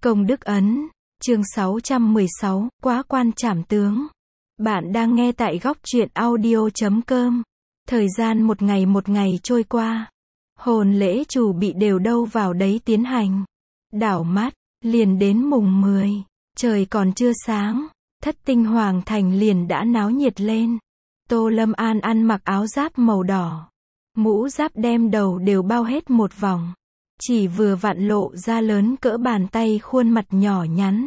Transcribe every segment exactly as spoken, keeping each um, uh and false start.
Công đức ấn, chương sáu trăm mười sáu, quá quan trảm tướng. Bạn đang nghe tại góc truyện audio chấm com. Thời gian một ngày một ngày trôi qua. Hồn lễ chủ bị đều đâu vào đấy tiến hành. Đảo mắt, liền đến mùng mười. Trời còn chưa sáng, Thất Tinh Hoàng Thành liền đã náo nhiệt lên. Tô Lâm An ăn mặc áo giáp màu đỏ. Mũ giáp đem đầu đều bao hết một vòng. Chỉ vừa vặn lộ ra lớn cỡ bàn tay khuôn mặt nhỏ nhắn.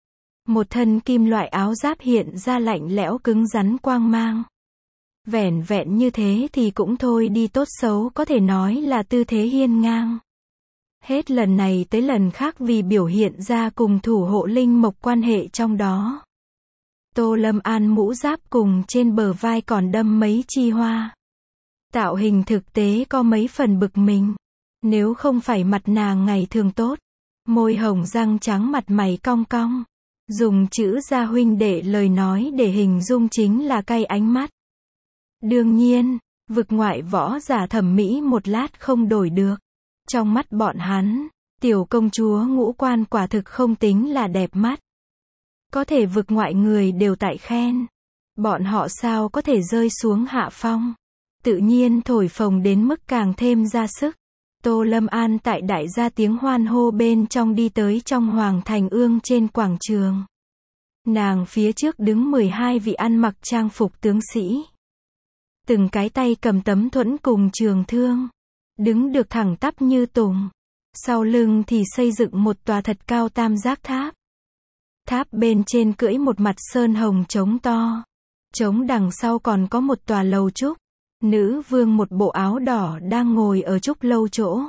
Một thân kim loại áo giáp hiện ra lạnh lẽo cứng rắn quang mang. Vẻn vẹn như thế thì cũng thôi đi, tốt xấu có thể nói là tư thế hiên ngang. Hết lần này tới lần khác vì biểu hiện ra cùng thủ hộ linh mộc quan hệ trong đó. Tô Lâm An mũ giáp cùng trên bờ vai còn đâm mấy chi hoa. Tạo hình thực tế có mấy phần bực mình. Nếu không phải mặt nàng ngày thường tốt, môi hồng răng trắng mặt mày cong cong, dùng chữ gia huynh đệ lời nói để hình dung chính là cay ánh mắt. Đương nhiên, vực ngoại võ giả thẩm mỹ một lát không đổi được. Trong mắt bọn hắn, tiểu công chúa ngũ quan quả thực không tính là đẹp mắt. Có thể vực ngoại người đều tại khen. Bọn họ sao có thể rơi xuống hạ phong. Tự nhiên thổi phồng đến mức càng thêm ra sức. Tô Lâm An tại đại gia tiếng hoan hô bên trong đi tới trong Hoàng Thành Ương trên quảng trường. Nàng phía trước đứng mười hai vị ăn mặc trang phục tướng sĩ. Từng cái tay cầm tấm thuẫn cùng trường thương. Đứng được thẳng tắp như tùng. Sau lưng thì xây dựng một tòa thật cao tam giác tháp. Tháp bên trên cưỡi một mặt sơn hồng trống to. Trống đằng sau còn có một tòa lầu trúc. Nữ vương một bộ áo đỏ đang ngồi ở trúc lâu chỗ.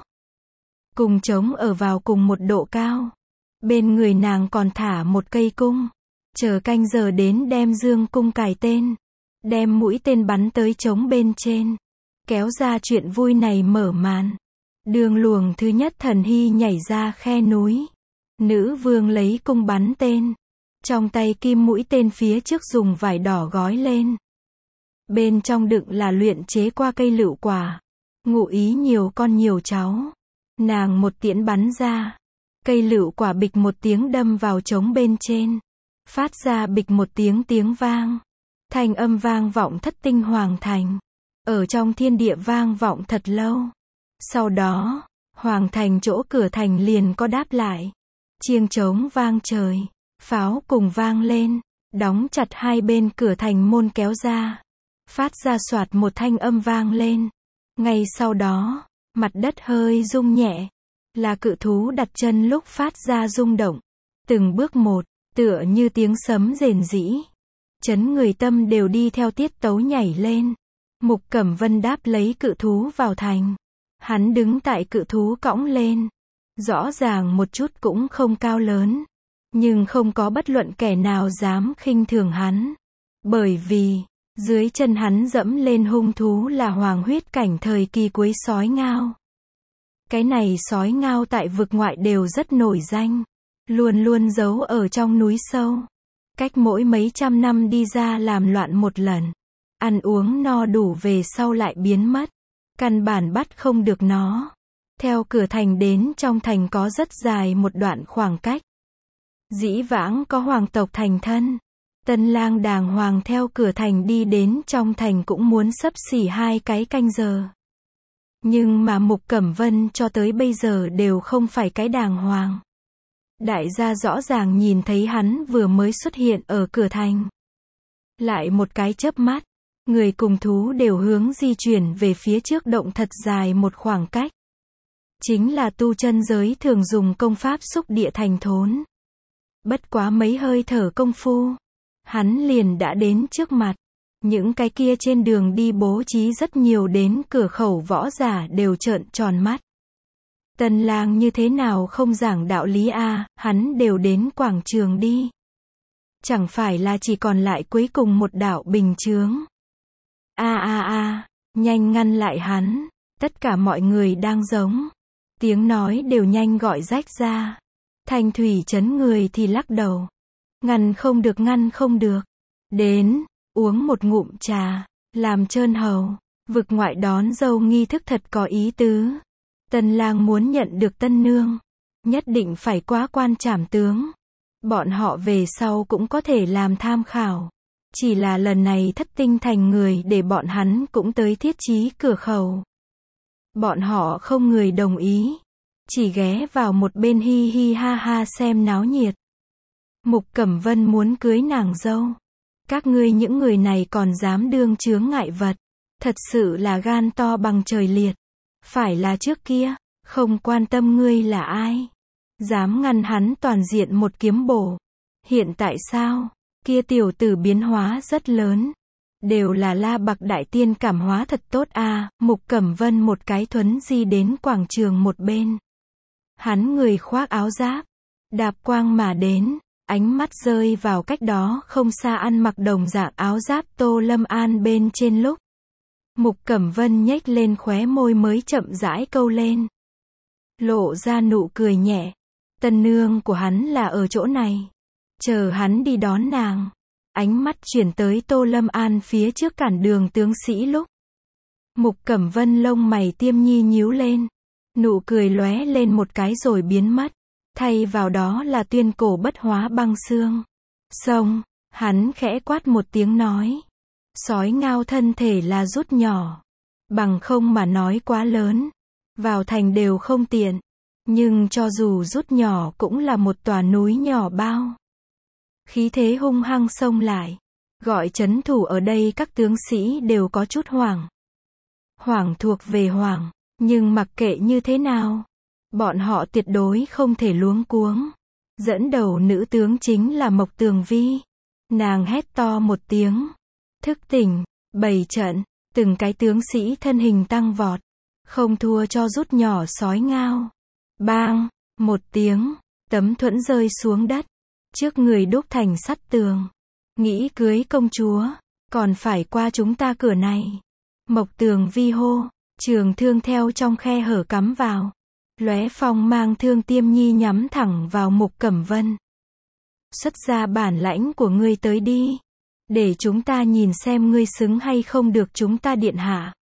Cùng trống ở vào cùng một độ cao. Bên người nàng còn thả một cây cung. Chờ canh giờ đến đem dương cung cài tên. Đem mũi tên bắn tới trống bên trên. Kéo ra chuyện vui này mở màn. Đường luồng thứ nhất thần hy nhảy ra khe núi. Nữ vương lấy cung bắn tên. Trong tay kim mũi tên phía trước dùng vải đỏ gói lên. Bên trong đựng là luyện chế qua cây lựu quả. Ngụ ý nhiều con nhiều cháu. Nàng một tiễn bắn ra. Cây lựu quả bịch một tiếng đâm vào trống bên trên. Phát ra bịch một tiếng tiếng vang. Thanh âm vang vọng Thất Tinh Hoàng Thành. Ở trong thiên địa vang vọng thật lâu. Sau đó, Hoàng Thành chỗ cửa thành liền có đáp lại. Chiêng trống vang trời. Pháo cùng vang lên. Đóng chặt hai bên cửa thành môn kéo ra. Phát ra soạt một thanh âm vang lên. Ngay sau đó, mặt đất hơi rung nhẹ. Là cự thú đặt chân lúc phát ra rung động. Từng bước một, tựa như tiếng sấm rền rĩ. Chấn người tâm đều đi theo tiết tấu nhảy lên. Mục Cẩm Vân đáp lấy cự thú vào thành. Hắn đứng tại cự thú cõng lên. Rõ ràng một chút cũng không cao lớn. Nhưng không có bất luận kẻ nào dám khinh thường hắn. Bởi vì dưới chân hắn dẫm lên hung thú là hoàng huyết cảnh thời kỳ cuối sói ngao. Cái này sói ngao tại vực ngoại đều rất nổi danh. Luôn luôn giấu ở trong núi sâu. Cách mỗi mấy trăm năm đi ra làm loạn một lần. Ăn uống no đủ về sau lại biến mất. Căn bản bắt không được nó. Theo cửa thành đến trong thành có rất dài một đoạn khoảng cách. Dĩ vãng có hoàng tộc thành thân. Tân lang đàng hoàng theo cửa thành đi đến trong thành cũng muốn xấp xỉ hai cái canh giờ. Nhưng mà Mục Cẩm Vân cho tới bây giờ đều không phải cái đàng hoàng. Đại gia rõ ràng nhìn thấy hắn vừa mới xuất hiện ở cửa thành. Lại một cái chớp mắt, người cùng thú đều hướng di chuyển về phía trước động thật dài một khoảng cách. Chính là tu chân giới thường dùng công pháp xúc địa thành thốn. Bất quá mấy hơi thở công phu. Hắn liền đã đến trước mặt. Những cái kia trên đường đi bố trí rất nhiều đến cửa khẩu võ giả đều trợn tròn mắt. Tân lang như thế nào không giảng đạo lý a, hắn đều đến quảng trường đi. Chẳng phải là chỉ còn lại cuối cùng một đạo bình chướng. A a a, nhanh ngăn lại hắn, tất cả mọi người đang giống. Tiếng nói đều nhanh gọi rách ra. Thanh thủy chấn người thì lắc đầu. Ngăn không được ngăn không được. Đến, uống một ngụm trà, làm trơn hầu. Vực ngoại đón dâu nghi thức thật có ý tứ. Tân lang muốn nhận được tân nương. Nhất định phải quá quan trảm tướng. Bọn họ về sau cũng có thể làm tham khảo. Chỉ là lần này thất tinh thành người để bọn hắn cũng tới thiết trí cửa khẩu. Bọn họ không người đồng ý. Chỉ ghé vào một bên hi hi ha ha xem náo nhiệt. Mục Cẩm Vân muốn cưới nàng dâu. Các ngươi những người này còn dám đương chướng ngại vật. Thật sự là gan to bằng trời liệt. Phải là trước kia, không quan tâm ngươi là ai. Dám ngăn hắn toàn diện một kiếm bổ. Hiện tại sao? Kia tiểu tử biến hóa rất lớn. Đều là La Bạc Đại Tiên cảm hóa thật tốt a. À, Mục Cẩm Vân một cái thuấn di đến quảng trường một bên. Hắn người khoác áo giáp. Đạp quang mà đến. Ánh mắt rơi vào cách đó không xa ăn mặc đồng dạng áo giáp Tô Lâm An bên trên lúc. Mục Cẩm Vân nhếch lên khóe môi mới chậm rãi câu lên. Lộ ra nụ cười nhẹ. Tân nương của hắn là ở chỗ này. Chờ hắn đi đón nàng. Ánh mắt chuyển tới Tô Lâm An phía trước cản đường tướng sĩ lúc. Mục Cẩm Vân lông mày tiêm nhi nhíu lên. Nụ cười lóe lên một cái rồi biến mất. Thay vào đó là tuyên cổ bất hóa băng xương. Xong, hắn khẽ quát một tiếng nói. Sói ngao thân thể là rút nhỏ. Bằng không mà nói quá lớn. Vào thành đều không tiện. Nhưng cho dù rút nhỏ cũng là một tòa núi nhỏ bao. Khí thế hung hăng xông lại. Gọi trấn thủ ở đây các tướng sĩ đều có chút hoảng. Hoảng thuộc về hoảng. Nhưng mặc kệ như thế nào. Bọn họ tuyệt đối không thể luống cuống. Dẫn đầu nữ tướng chính là Mộc Tường Vi. Nàng hét to một tiếng. Thức tỉnh, bày trận, từng cái tướng sĩ thân hình tăng vọt. Không thua cho rút nhỏ sói ngao. Bang, một tiếng, tấm thuẫn rơi xuống đất. Trước người đúc thành sắt tường. Nghĩ cưới công chúa, còn phải qua chúng ta cửa này. Mộc Tường Vi hô, trường thương theo trong khe hở cắm vào. Lóe phong mang thương tiêm nhi nhắm thẳng vào Mục Cẩm Vân. Xuất ra bản lãnh của ngươi tới đi. Để chúng ta nhìn xem ngươi xứng hay không được chúng ta điện hạ.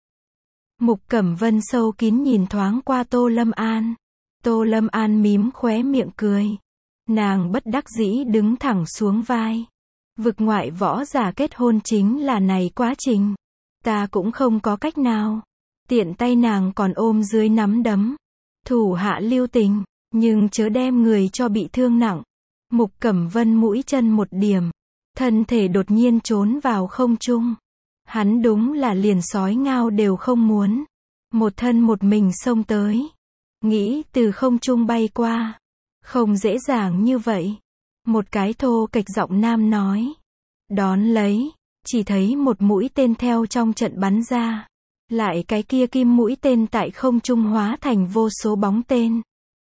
Mục Cẩm Vân sâu kín nhìn thoáng qua Tô Lâm An. Tô Lâm An mím khóe miệng cười. Nàng bất đắc dĩ đứng thẳng xuống vai. Vực ngoại võ giả kết hôn chính là này quá trình. Ta cũng không có cách nào. Tiện tay nàng còn ôm dưới nắm đấm. Thủ hạ lưu tình, nhưng chớ đem người cho bị thương nặng. Mục Cẩm Vân mũi chân một điểm. Thân thể đột nhiên trốn vào không trung. Hắn đúng là liền sói ngao đều không muốn. Một thân một mình xông tới. Nghĩ từ không trung bay qua. Không dễ dàng như vậy. Một cái thô kệch giọng nam nói. Đón lấy. Chỉ thấy một mũi tên theo trong trận bắn ra. Lại cái kia kim mũi tên tại không trung hóa thành vô số bóng tên.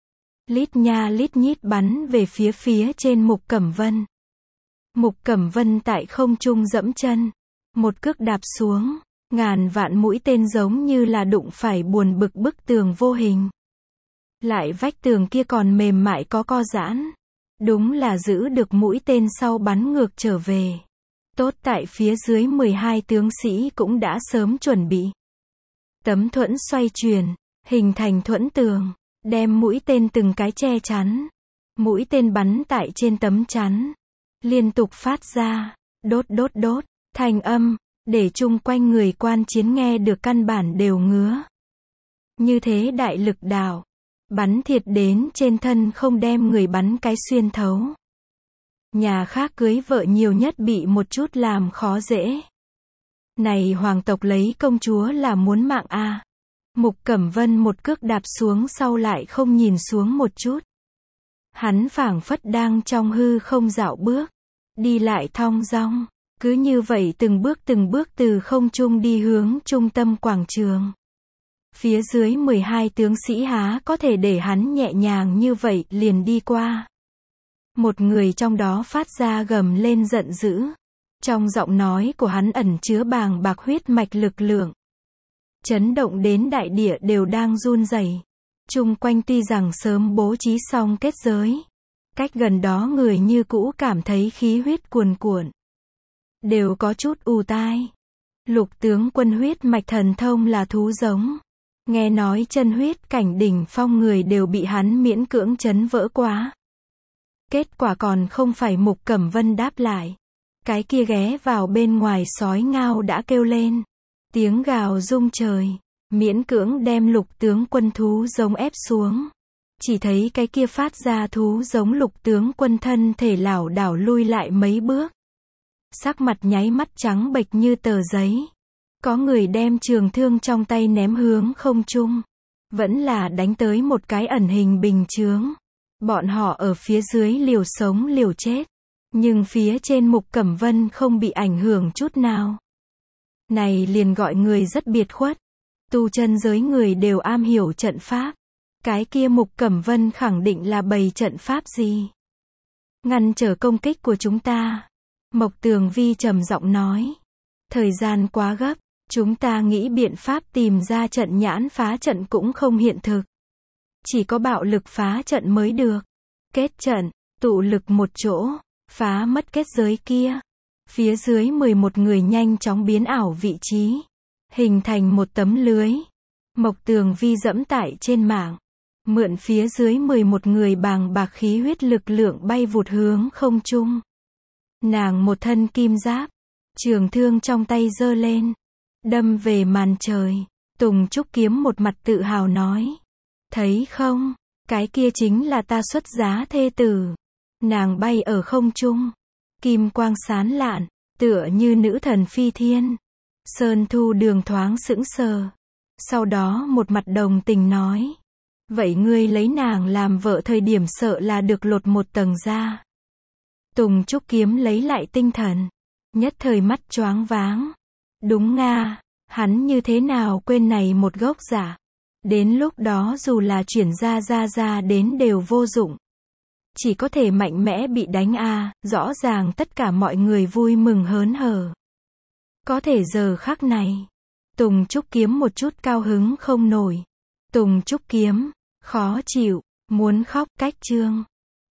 Lít nha lít nhít bắn về phía phía trên Mục Cẩm Vân. Mục Cẩm Vân tại không trung dẫm chân. Một cước đạp xuống. Ngàn vạn mũi tên giống như là đụng phải buồn bực bức tường vô hình. Lại vách tường kia còn mềm mại có co giãn. Đúng là giữ được mũi tên sau bắn ngược trở về. Tốt tại phía dưới mười hai tướng sĩ cũng đã sớm chuẩn bị. Tấm thuẫn xoay chuyển, hình thành thuẫn tường, đem mũi tên từng cái che chắn. Mũi tên bắn tại trên tấm chắn. Liên tục phát ra, đốt đốt đốt, thành âm, để chung quanh người quan chiến nghe được căn bản đều ngứa. Như thế đại lực đạo, bắn thiệt đến trên thân không đem người bắn cái xuyên thấu. Nhà khác cưới vợ nhiều nhất bị một chút làm khó dễ. Này hoàng tộc lấy công chúa là muốn mạng a. À. Mục Cẩm Vân một cước đạp xuống sau lại không nhìn xuống một chút. Hắn phảng phất đang trong hư không dạo bước. Đi lại thong dong. Cứ như vậy từng bước từng bước từ không trung đi hướng trung tâm quảng trường. Phía dưới mười hai tướng sĩ há có thể để hắn nhẹ nhàng như vậy liền đi qua. Một người trong đó phát ra gầm lên giận dữ. Trong giọng nói của hắn ẩn chứa bàng bạc huyết mạch lực lượng. Chấn động đến đại địa đều đang run rẩy. Chung quanh tuy rằng sớm bố trí xong kết giới. Cách gần đó người như cũ cảm thấy khí huyết cuồn cuộn. Đều có chút ù tai. Lục tướng quân huyết mạch thần thông là thú giống. Nghe nói chân huyết cảnh đỉnh phong người đều bị hắn miễn cưỡng chấn vỡ quá. Kết quả còn không phải Mục Cẩm Vân đáp lại. Cái kia ghé vào bên ngoài sói ngao đã kêu lên. Tiếng gào rung trời, miễn cưỡng đem Lục tướng quân thú giống ép xuống. Chỉ thấy cái kia phát ra thú giống Lục tướng quân thân thể lảo đảo lui lại mấy bước. Sắc mặt nháy mắt trắng bệch như tờ giấy. Có người đem trường thương trong tay ném hướng không trung. Vẫn là đánh tới một cái ẩn hình bình chướng. Bọn họ ở phía dưới liều sống liều chết. Nhưng phía trên Mục Cẩm Vân không bị ảnh hưởng chút nào. Này liền gọi người rất biệt khuất. Tu chân giới người đều am hiểu trận pháp. Cái kia Mục Cẩm Vân khẳng định là bày trận pháp gì? Ngăn trở công kích của chúng ta. Mộc Tường Vi trầm giọng nói. Thời gian quá gấp. Chúng ta nghĩ biện pháp tìm ra trận nhãn phá trận cũng không hiện thực. Chỉ có bạo lực phá trận mới được. Kết trận, tụ lực một chỗ, phá mất kết giới kia. Phía dưới mười một người nhanh chóng biến ảo vị trí. Hình thành một tấm lưới. Mộc Tường Vi dẫm tại trên mạng. Mượn phía dưới mười một người bàng bạc khí huyết lực lượng bay vụt hướng không trung. Nàng một thân kim giáp. Trường thương trong tay giơ lên. Đâm về màn trời. Tùng Trúc Kiếm một mặt tự hào nói. Thấy không? Cái kia chính là ta xuất giá thê tử. Nàng bay ở không trung. Kim quang sáng lạn. Tựa như nữ thần phi thiên. Sơn Thu Đường thoáng sững sờ. Sau đó một mặt đồng tình nói. Vậy ngươi lấy nàng làm vợ thời điểm sợ là được lột một tầng da. Tùng Trúc Kiếm lấy lại tinh thần. Nhất thời mắt choáng váng. Đúng nga, hắn như thế nào quên này một gốc giả. Đến lúc đó dù là chuyển ra ra ra đến đều vô dụng. Chỉ có thể mạnh mẽ bị đánh a à, rõ ràng tất cả mọi người vui mừng hớn hở. Có thể giờ khắc này. Tùng Trúc Kiếm một chút cao hứng không nổi. Tùng Trúc Kiếm, khó chịu, muốn khóc cách trương.